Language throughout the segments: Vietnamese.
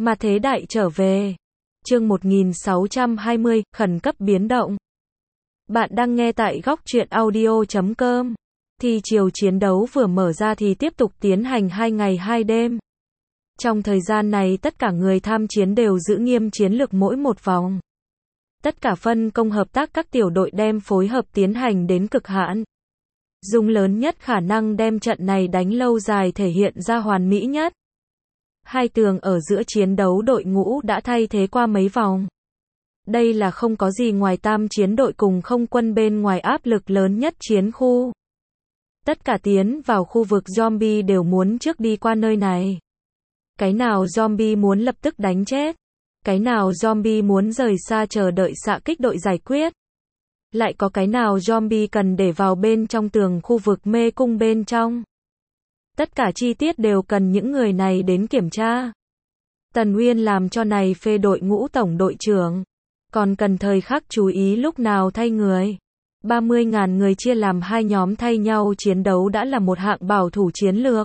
Ma thế đại trở về. Chương 1620, khẩn cấp biến động. Bạn đang nghe tại góc truyện audio.com. Thi chiều chiến đấu vừa mở ra thì tiếp tục tiến hành 2 ngày 2 đêm. Trong thời gian này tất cả người tham chiến đều giữ nghiêm chiến lược mỗi một vòng. Tất cả phân công hợp tác các tiểu đội đem phối hợp tiến hành đến cực hạn. Dùng lớn nhất khả năng đem trận này đánh lâu dài thể hiện ra hoàn mỹ nhất. Hai tường ở giữa chiến đấu đội ngũ đã thay thế qua mấy vòng. Đây là không có gì ngoài tam chiến đội cùng không quân bên ngoài áp lực lớn nhất chiến khu. Tất cả tiến vào khu vực zombie đều muốn trước đi qua nơi này. Cái nào zombie muốn lập tức đánh chết. Cái nào zombie muốn rời xa chờ đợi xạ kích đội giải quyết. Lại có cái nào zombie cần để vào bên trong tường khu vực mê cung bên trong. Tất cả chi tiết đều cần những người này đến kiểm tra. Tần Uyên làm cho này phê đội ngũ tổng đội trưởng. Còn cần thời khắc chú ý lúc nào thay người. 30.000 người chia làm hai nhóm thay nhau chiến đấu đã là một hạng bảo thủ chiến lược.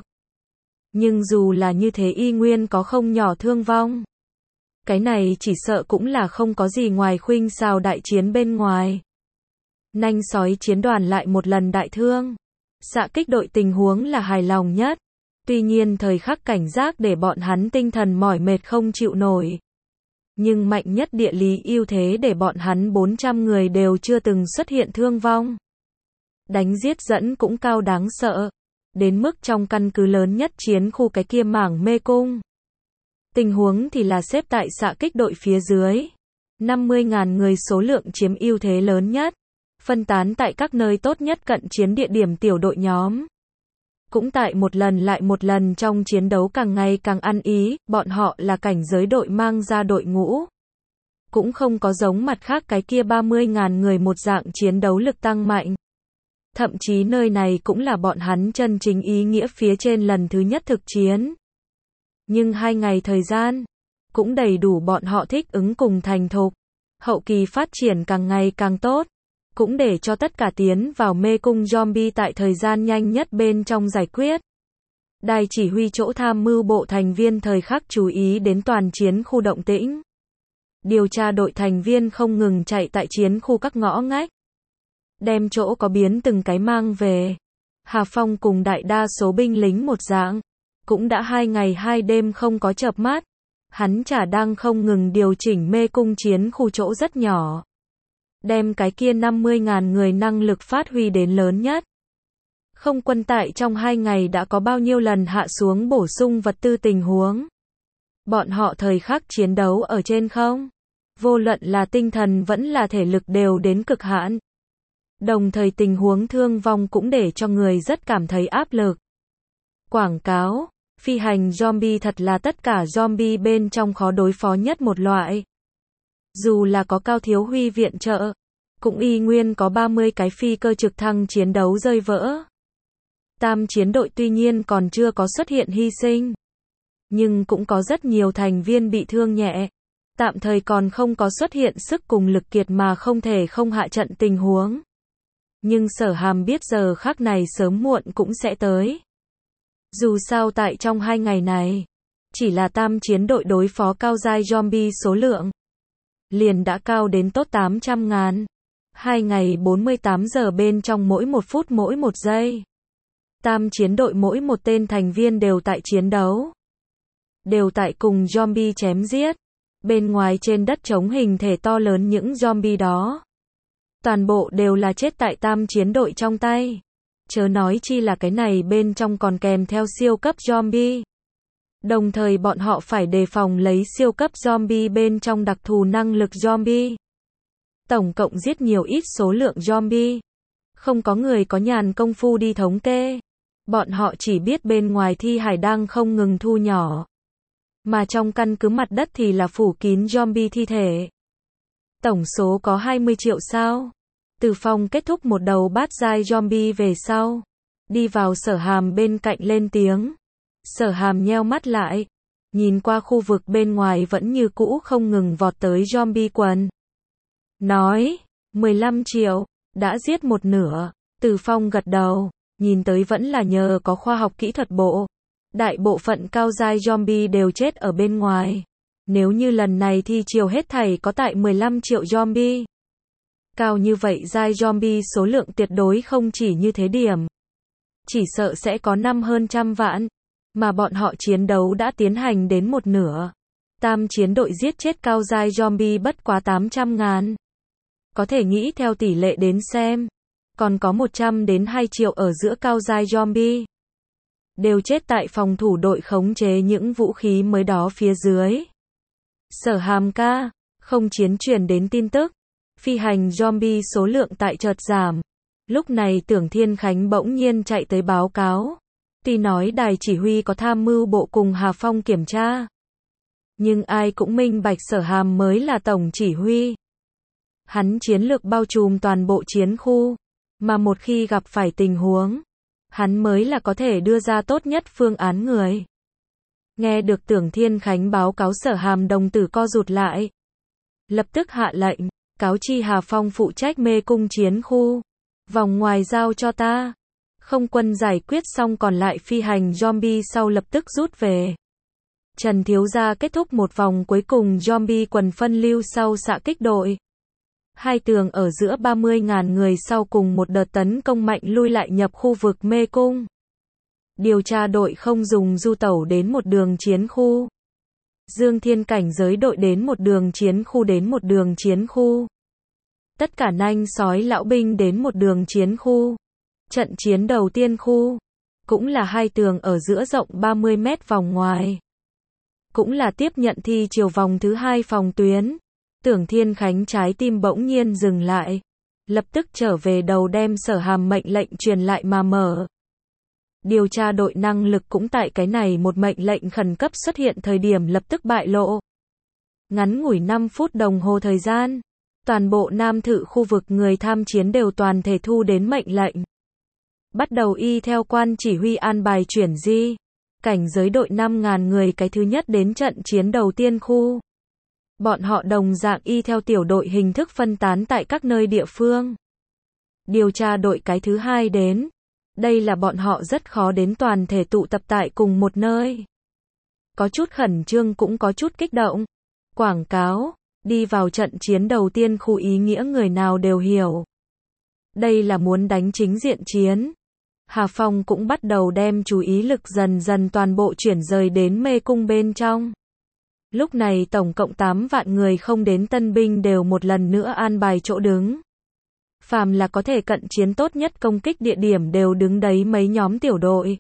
Nhưng dù là như thế y nguyên có không nhỏ thương vong. Cái này chỉ sợ cũng là không có gì ngoài khuynh xào đại chiến bên ngoài. Nanh sói chiến đoàn lại một lần đại thương. Xạ kích đội tình huống là hài lòng nhất. Tuy nhiên thời khắc cảnh giác để bọn hắn tinh thần mỏi mệt không chịu nổi. Nhưng mạnh nhất địa lý ưu thế để bọn hắn 400 người đều chưa từng xuất hiện thương vong. Đánh giết dẫn cũng cao đáng sợ. Đến mức trong căn cứ lớn nhất chiến khu cái kia mảng mê cung. Tình huống thì là xếp tại xạ kích đội phía dưới. 50.000 người số lượng chiếm ưu thế lớn nhất. Phân tán tại các nơi tốt nhất cận chiến địa điểm tiểu đội nhóm. Cũng tại một lần lại một lần trong chiến đấu càng ngày càng ăn ý, bọn họ là cảnh giới đội mang ra đội ngũ. Cũng không có giống mặt khác cái kia 30.000 người một dạng chiến đấu lực tăng mạnh. Thậm chí nơi này cũng là bọn hắn chân chính ý nghĩa phía trên lần thứ nhất thực chiến. Nhưng 2 ngày thời gian, cũng đầy đủ bọn họ thích ứng cùng thành thục. Hậu kỳ phát triển càng ngày càng tốt. Cũng để cho tất cả tiến vào mê cung zombie tại thời gian nhanh nhất bên trong giải quyết. Đài chỉ huy chỗ tham mưu bộ thành viên thời khắc chú ý đến toàn chiến khu động tĩnh. Điều tra đội thành viên không ngừng chạy tại chiến khu các ngõ ngách. Đem chỗ có biến từng cái mang về. Hà Phong cùng đại đa số binh lính một dạng. Cũng đã 2 ngày 2 đêm không có chợp mắt. Hắn chả đang không ngừng điều chỉnh mê cung chiến khu chỗ rất nhỏ. Đem cái kia 50.000 người năng lực phát huy đến lớn nhất. Không quân tại trong 2 ngày đã có bao nhiêu lần hạ xuống bổ sung vật tư tình huống. Bọn họ thời khắc chiến đấu ở trên không. Vô luận là tinh thần vẫn là thể lực đều đến cực hạn. Đồng thời tình huống thương vong cũng để cho người rất cảm thấy áp lực. Quảng cáo, phi hành zombie thật là tất cả zombie bên trong khó đối phó nhất một loại. Dù là có Cao Thiếu Huy viện trợ, cũng y nguyên có 30 cái phi cơ trực thăng chiến đấu rơi vỡ. Tam chiến đội tuy nhiên còn chưa có xuất hiện hy sinh, nhưng cũng có rất nhiều thành viên bị thương nhẹ. Tạm thời còn không có xuất hiện sức cùng lực kiệt mà không thể không hạ trận tình huống. Nhưng Sở Hàm biết giờ khắc này sớm muộn cũng sẽ tới. Dù sao tại trong 2 ngày này, chỉ là tam chiến đội đối phó cao giai zombie số lượng liền đã cao đến tốt 800.000. 2 ngày 48 giờ bên trong mỗi 1 phút mỗi 1 giây. Tam chiến đội mỗi một tên thành viên đều tại chiến đấu. Đều tại cùng zombie chém giết. Bên ngoài trên đất trống hình thể to lớn những zombie đó. Toàn bộ đều là chết tại tam chiến đội trong tay. Chớ nói chi là cái này bên trong còn kèm theo siêu cấp zombie. Đồng thời bọn họ phải đề phòng lấy siêu cấp zombie bên trong đặc thù năng lực zombie. Tổng cộng giết nhiều ít số lượng zombie. Không có người có nhàn công phu đi thống kê. Bọn họ chỉ biết bên ngoài thi hải đang không ngừng thu nhỏ. Mà trong căn cứ mặt đất thì là phủ kín zombie thi thể. Tổng số có 20 triệu sao. Từ Phong kết thúc một đầu bát giai zombie về sau. Đi vào Sở Hàm bên cạnh lên tiếng. Sở Hàm nheo mắt lại. Nhìn qua khu vực bên ngoài vẫn như cũ không ngừng vọt tới zombie quần. Nói, 15 triệu, đã giết một nửa. Từ Phong gật đầu, nhìn tới vẫn là nhờ có khoa học kỹ thuật bộ. Đại bộ phận cao giai zombie đều chết ở bên ngoài. Nếu như lần này thi chiều hết thảy có tại 15 triệu zombie. Cao như vậy giai zombie số lượng tuyệt đối không chỉ như thế điểm. Chỉ sợ sẽ có hơn trăm vạn. Mà bọn họ chiến đấu đã tiến hành đến một nửa. Tam chiến đội giết chết cao giai zombie bất quá 800.000. Có thể nghĩ theo tỷ lệ đến xem. Còn có 100 đến 2 triệu ở giữa cao giai zombie. Đều chết tại phòng thủ đội khống chế những vũ khí mới đó phía dưới. Sở Hàm ca, không chiến truyền đến tin tức. Phi hành zombie số lượng tại chợt giảm. Lúc này Tưởng Thiên Khánh bỗng nhiên chạy tới báo cáo. Tuy nói đài chỉ huy có tham mưu bộ cùng Hà Phong kiểm tra. Nhưng ai cũng minh bạch Sở Hàm mới là tổng chỉ huy. Hắn chiến lược bao trùm toàn bộ chiến khu. Mà một khi gặp phải tình huống, hắn mới là có thể đưa ra tốt nhất phương án người. Nghe được Tưởng Thiên Khánh báo cáo Sở Hàm đồng tử co rụt lại. Lập tức hạ lệnh, cáo chi Hà Phong phụ trách mê cung chiến khu. Vòng ngoài giao cho ta. Không quân giải quyết xong còn lại phi hành zombie sau lập tức rút về. Trần Thiếu Gia kết thúc một vòng cuối cùng zombie quần phân lưu sau xạ kích đội. Hai tường ở giữa 30.000 người sau cùng một đợt tấn công mạnh lui lại nhập khu vực mê cung. Điều tra đội không dùng du tẩu đến một đường chiến khu. Dương Thiên cảnh giới đội đến một đường chiến khu đến một đường chiến khu. Tất cả nanh sói lão binh đến một đường chiến khu. Trận chiến đầu tiên khu. Cũng là hai tường ở giữa rộng 30 mét vòng ngoài. Cũng là tiếp nhận thi chiều vòng thứ hai phòng tuyến. Tưởng Thiên Khánh trái tim bỗng nhiên dừng lại. Lập tức trở về đầu đem Sở Hàm mệnh lệnh truyền lại mà mở. Điều tra đội năng lực cũng tại cái này một mệnh lệnh khẩn cấp xuất hiện thời điểm lập tức bại lộ. Ngắn ngủi 5 phút đồng hồ thời gian. Toàn bộ Nam Thự khu vực người tham chiến đều toàn thể thu đến mệnh lệnh. Bắt đầu y theo quan chỉ huy an bài chuyển di. Cảnh giới đội 5.000 người cái thứ nhất đến trận chiến đầu tiên khu. Bọn họ đồng dạng y theo tiểu đội hình thức phân tán tại các nơi địa phương. Điều tra đội cái thứ hai đến. Đây là bọn họ rất khó đến toàn thể tụ tập tại cùng một nơi. Có chút khẩn trương cũng có chút kích động. Quảng cáo, đi vào trận chiến đầu tiên khu ý nghĩa người nào đều hiểu. Đây là muốn đánh chính diện chiến. Hà Phong cũng bắt đầu đem chú ý lực dần dần toàn bộ chuyển rời đến mê cung bên trong. Lúc này tổng cộng 8 vạn người không đến tân binh đều một lần nữa an bài chỗ đứng. Phàm là có thể cận chiến tốt nhất công kích địa điểm đều đứng đấy mấy nhóm tiểu đội.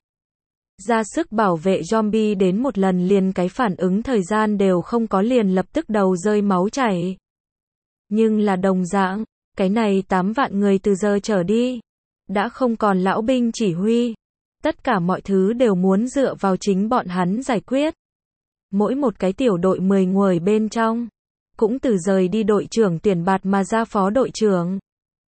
Ra sức bảo vệ zombie đến một lần liền cái phản ứng thời gian đều không có liền lập tức đầu rơi máu chảy. Nhưng là đồng dạng, cái này 8 vạn người từ giờ trở đi. Đã không còn lão binh chỉ huy. Tất cả mọi thứ đều muốn dựa vào chính bọn hắn giải quyết. Mỗi một cái tiểu đội 10 người bên trong. Cũng từ rời đi đội trưởng tuyển bạt mà ra phó đội trưởng.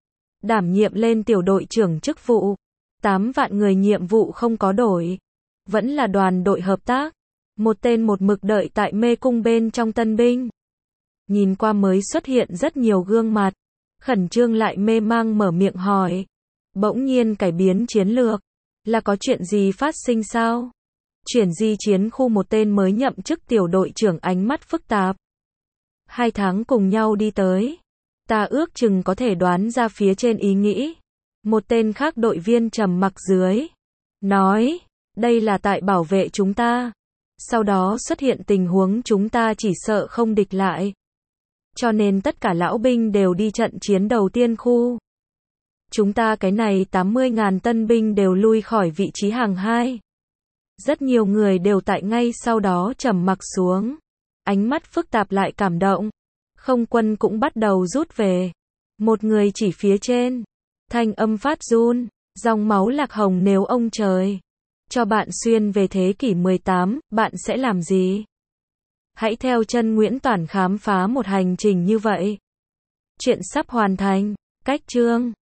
Đảm nhiệm lên tiểu đội trưởng chức vụ. 8 vạn người nhiệm vụ không có đổi. Vẫn là đoàn đội hợp tác. Một tên một mực đợi tại mê cung bên trong tân binh. Nhìn qua mới xuất hiện rất nhiều gương mặt. Khẩn trương lại mê mang mở miệng hỏi. Bỗng nhiên cải biến chiến lược. Là có chuyện gì phát sinh sao? Chuyển di chiến khu một tên mới nhậm chức tiểu đội trưởng ánh mắt phức tạp. 2 tháng cùng nhau đi tới. Ta ước chừng có thể đoán ra phía trên ý nghĩ. Một tên khác đội viên trầm mặc dưới. Nói, đây là tại bảo vệ chúng ta. Sau đó xuất hiện tình huống chúng ta chỉ sợ không địch lại. Cho nên tất cả lão binh đều đi trận chiến đầu tiên khu. Chúng ta cái này 80.000 tân binh đều lui khỏi vị trí hàng 2. Rất nhiều người đều tại ngay sau đó trầm mặc xuống. Ánh mắt phức tạp lại cảm động. Không quân cũng bắt đầu rút về. Một người chỉ phía trên. Thanh âm phát run. Dòng máu lạc hồng nếu ông trời. Cho bạn xuyên về thế kỷ 18, bạn sẽ làm gì? Hãy theo chân Nguyễn Toản khám phá một hành trình như vậy. Chuyện sắp hoàn thành. Cách chương